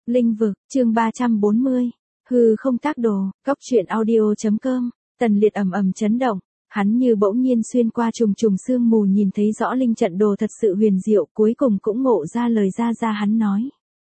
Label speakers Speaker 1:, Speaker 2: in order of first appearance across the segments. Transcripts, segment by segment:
Speaker 1: Linh vực, chương 340. Hư không tác đồ, góc truyện audio.com. Tần Liệt ầm ầm chấn động, hắn như bỗng nhiên xuyên qua trùng trùng sương mù nhìn thấy rõ linh trận đồ thật sự huyền diệu, cuối cùng cũng ngộ ra lời ra hắn nói.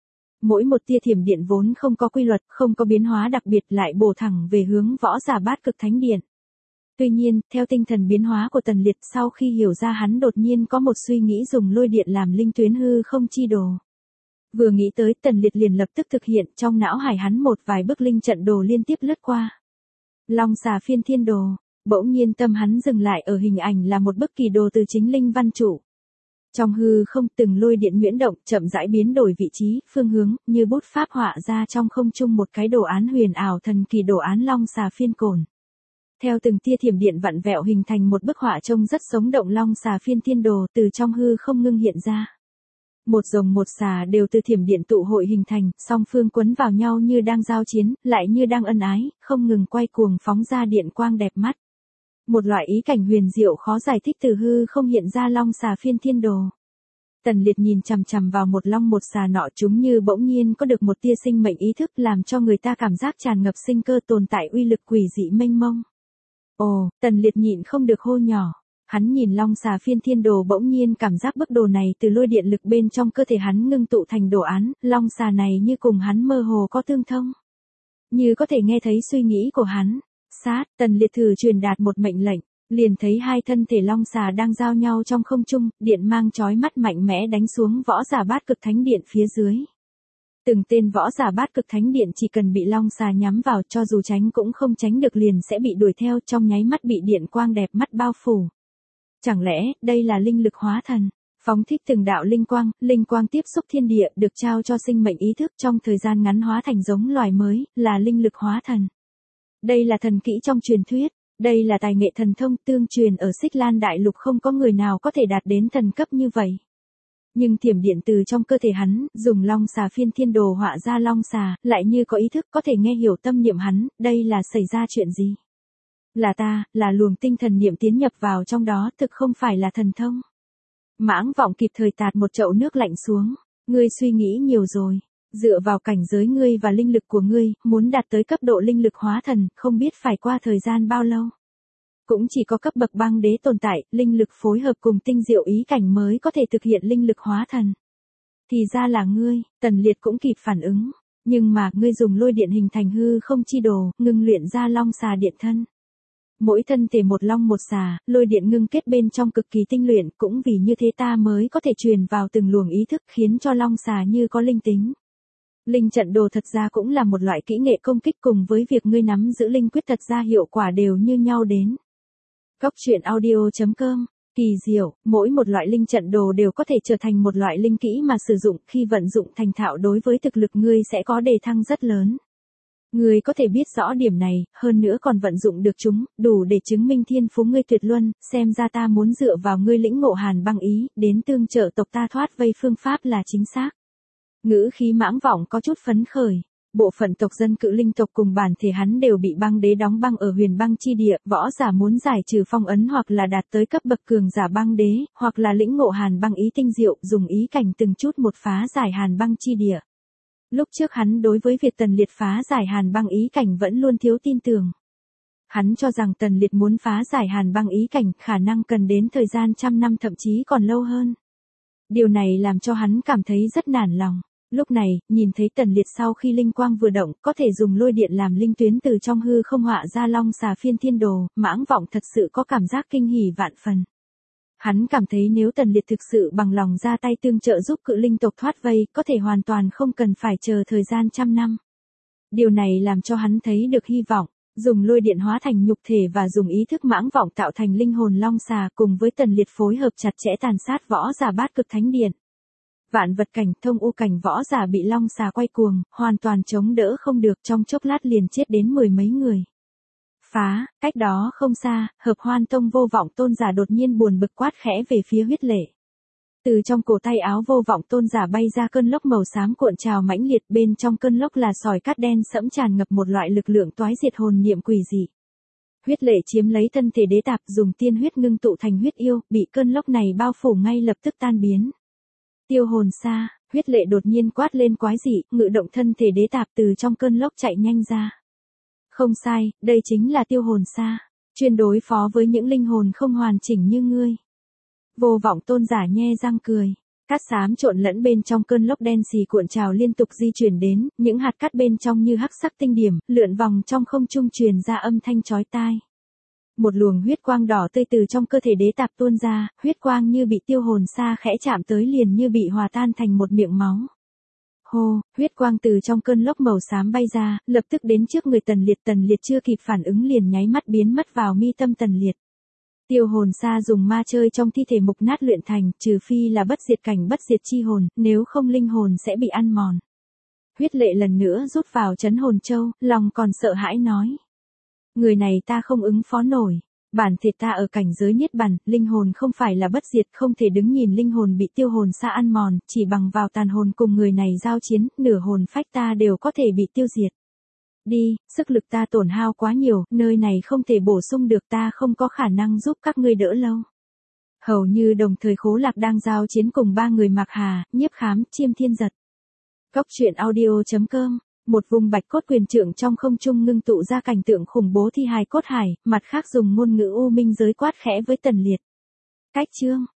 Speaker 1: Mỗi một tia thiểm điện vốn không có quy luật, không có biến hóa đặc biệt lại bổ thẳng về hướng võ giả bát cực thánh điện. Tuy nhiên, theo tinh thần biến hóa của Tần Liệt sau khi hiểu ra hắn đột nhiên có một suy nghĩ dùng lôi điện làm linh tuyến hư không chi đồ. Vừa nghĩ tới Tần Liệt liền lập tức thực hiện trong não hải hắn một vài bức linh trận đồ liên tiếp lướt qua. Long xà phiên thiên đồ, bỗng nhiên tâm hắn dừng lại ở hình ảnh là một bức kỳ đồ từ chính linh văn trụ. Trong hư không từng lôi điện nhuyễn động chậm rãi biến đổi vị trí, phương hướng, như bút pháp họa ra trong không trung một cái đồ án huyền ảo thần kỳ đồ án long xà phiên cồn. Theo từng tia thiểm điện vặn vẹo hình thành một bức họa trông rất sống động long xà phiên thiên đồ từ trong hư không ngưng hiện ra. Một rồng một xà đều từ thiểm điện tụ hội hình thành, song phương quấn vào nhau như đang giao chiến, lại như đang ân ái, không ngừng quay cuồng phóng ra điện quang đẹp mắt. Một loại ý cảnh huyền diệu khó giải thích từ hư không hiện ra long xà phiên thiên đồ. Tần Liệt nhìn chằm chằm vào một long một xà nọ chúng như bỗng nhiên có được một tia sinh mệnh ý thức làm cho người ta cảm giác tràn ngập sinh cơ tồn tại uy lực quỷ dị mênh mông. Ồ, Tần Liệt nhịn không được hô nhỏ. Hắn nhìn long xà phiên thiên đồ bỗng nhiên cảm giác bức đồ này từ lôi điện lực bên trong cơ thể hắn ngưng tụ thành đồ án, long xà này như cùng hắn mơ hồ có tương thông. Như có thể nghe thấy suy nghĩ của hắn. Sát, Tần Liệt thử truyền đạt một mệnh lệnh, liền thấy hai thân thể long xà đang giao nhau trong không trung, điện mang chói mắt mạnh mẽ đánh xuống võ giả bát cực thánh điện phía dưới. Từng tên võ giả bát cực thánh điện chỉ cần bị long xà nhắm vào cho dù tránh cũng không tránh được liền sẽ bị đuổi theo trong nháy mắt bị điện quang đẹp mắt bao phủ. Chẳng lẽ, đây là linh lực hóa thần, phóng thích từng đạo linh quang tiếp xúc thiên địa được trao cho sinh mệnh ý thức trong thời gian ngắn hóa thành giống loài mới, là linh lực hóa thần. Đây là thần kỹ trong truyền thuyết, đây là tài nghệ thần thông tương truyền ở Xích Lan Đại Lục không có người nào có thể đạt đến thần cấp như vậy. Nhưng thiểm điện từ trong cơ thể hắn, dùng long xà phiên thiên đồ họa ra long xà, lại như có ý thức có thể nghe hiểu tâm niệm hắn, đây là xảy ra chuyện gì? Là ta, là luồng tinh thần niệm tiến nhập vào trong đó, thực không phải là thần thông. Mãng Vọng kịp thời tạt một chậu nước lạnh xuống, ngươi suy nghĩ nhiều rồi, dựa vào cảnh giới ngươi và linh lực của ngươi, muốn đạt tới cấp độ linh lực hóa thần, không biết phải qua thời gian bao lâu. Cũng chỉ có cấp bậc băng đế tồn tại, linh lực phối hợp cùng tinh diệu ý cảnh mới có thể thực hiện linh lực hóa thần. Thì ra là ngươi, Tần Liệt cũng kịp phản ứng, nhưng mà ngươi dùng lôi điện hình thành hư không chi đồ, ngưng luyện ra long xà điện thân. Mỗi thân thể một long một xà, lôi điện ngưng kết bên trong cực kỳ tinh luyện, cũng vì như thế ta mới có thể truyền vào từng luồng ý thức khiến cho long xà như có linh tính. Linh trận đồ thật ra cũng là một loại kỹ nghệ công kích cùng với việc ngươi nắm giữ linh quyết thật ra hiệu quả đều như nhau đến. Góc truyện audio.com. Kỳ diệu, mỗi một loại linh trận đồ đều có thể trở thành một loại linh kỹ mà sử dụng khi vận dụng thành thạo đối với thực lực ngươi sẽ có đề thăng rất lớn. Ngươi có thể biết rõ điểm này, hơn nữa còn vận dụng được chúng, đủ để chứng minh thiên phú ngươi tuyệt luân, xem ra ta muốn dựa vào ngươi lĩnh ngộ hàn băng ý, đến tương trợ tộc ta thoát vây phương pháp là chính xác. Ngữ khí Mãng Vọng có chút phấn khởi. Bộ phận tộc dân cự linh tộc cùng bản thể hắn đều bị băng đế đóng băng ở huyền băng chi địa, võ giả muốn giải trừ phong ấn hoặc là đạt tới cấp bậc cường giả băng đế, hoặc là lĩnh ngộ hàn băng ý tinh diệu, dùng ý cảnh từng chút một phá giải hàn băng chi địa. Lúc trước hắn đối với việc Tần Liệt phá giải hàn băng ý cảnh vẫn luôn thiếu tin tưởng. Hắn cho rằng Tần Liệt muốn phá giải hàn băng ý cảnh khả năng cần đến thời gian trăm năm thậm chí còn lâu hơn. Điều này làm cho hắn cảm thấy rất nản lòng. Lúc này, nhìn thấy Tần Liệt sau khi linh quang vừa động, có thể dùng lôi điện làm linh tuyến từ trong hư không họa ra long xà phiên thiên đồ, Mãng Vọng thật sự có cảm giác kinh hỉ vạn phần. Hắn cảm thấy nếu Tần Liệt thực sự bằng lòng ra tay tương trợ giúp cự linh tộc thoát vây, có thể hoàn toàn không cần phải chờ thời gian trăm năm. Điều này làm cho hắn thấy được hy vọng, dùng lôi điện hóa thành nhục thể và dùng ý thức Mãng Vọng tạo thành linh hồn long xà cùng với Tần Liệt phối hợp chặt chẽ tàn sát võ giả bát cực thánh điện. Vạn vật cảnh thông u cảnh võ giả bị long xà quay cuồng, hoàn toàn chống đỡ không được trong chốc lát liền chết đến mười mấy người. Phá, cách đó không xa, Hợp Hoan Tông Vô Vọng Tôn giả đột nhiên buồn bực quát khẽ về phía Huyết Lệ. Từ trong cổ tay áo Vô Vọng Tôn giả bay ra cơn lốc màu xám cuộn trào mãnh liệt, bên trong cơn lốc là sỏi cát đen sẫm tràn ngập một loại lực lượng toái diệt hồn niệm quỷ dị. Huyết Lệ chiếm lấy thân thể đế tạp dùng tiên huyết ngưng tụ thành huyết yêu, bị cơn lốc này bao phủ ngay lập tức tan biến. Tiêu hồn xa, Huyết lệ đột nhiên quát lên quái dị, ngự động thân thể đế tạp từ trong cơn lốc chạy nhanh ra. Không sai, đây chính là tiêu hồn sa, chuyên đối phó với những linh hồn không hoàn chỉnh như ngươi. Vô vọng tôn giả nhe răng cười. Cát xám trộn lẫn bên trong cơn lốc đen xì cuộn trào liên tục di chuyển đến, những hạt cát bên trong như hắc sắc tinh điểm, lượn vòng trong không trung truyền ra âm thanh chói tai. Một luồng huyết quang đỏ tươi từ trong cơ thể đế tạp tuôn ra, huyết quang như bị tiêu hồn sa khẽ chạm tới liền như bị hòa tan thành một miệng máu. Hô, huyết quang từ trong cơn lốc màu xám bay ra, lập tức đến trước người Tần Liệt chưa kịp phản ứng liền nháy mắt biến mất vào mi tâm Tần Liệt. Tiêu hồn sa dùng ma chơi trong thi thể mục nát luyện thành, trừ phi là bất diệt cảnh bất diệt chi hồn, nếu không linh hồn sẽ bị ăn mòn. Huyết lệ lần nữa rút vào trấn hồn châu, lòng còn sợ hãi nói. Người này ta không ứng phó nổi. Bản thể ta ở cảnh giới niết bàn, linh hồn không phải là bất diệt, không thể đứng nhìn linh hồn bị tiêu hồn sa ăn mòn, chỉ bằng vào tàn hồn cùng người này giao chiến, nửa hồn phách ta đều có thể bị tiêu diệt. Đi, sức lực ta tổn hao quá nhiều, nơi này không thể bổ sung được, ta không có khả năng giúp các ngươi đỡ lâu. Hầu như đồng thời Khố Lạc đang giao chiến cùng ba người Mạc Hà, Nhiếp Khám, Chiêm Thiên Giật. Góc truyện audio.com. Một vùng bạch cốt quyền trượng trong không trung ngưng tụ ra cảnh tượng khủng bố thi hài cốt hải, mặt khác dùng ngôn ngữ u minh giới quát khẽ với Tần Liệt. Cách chương.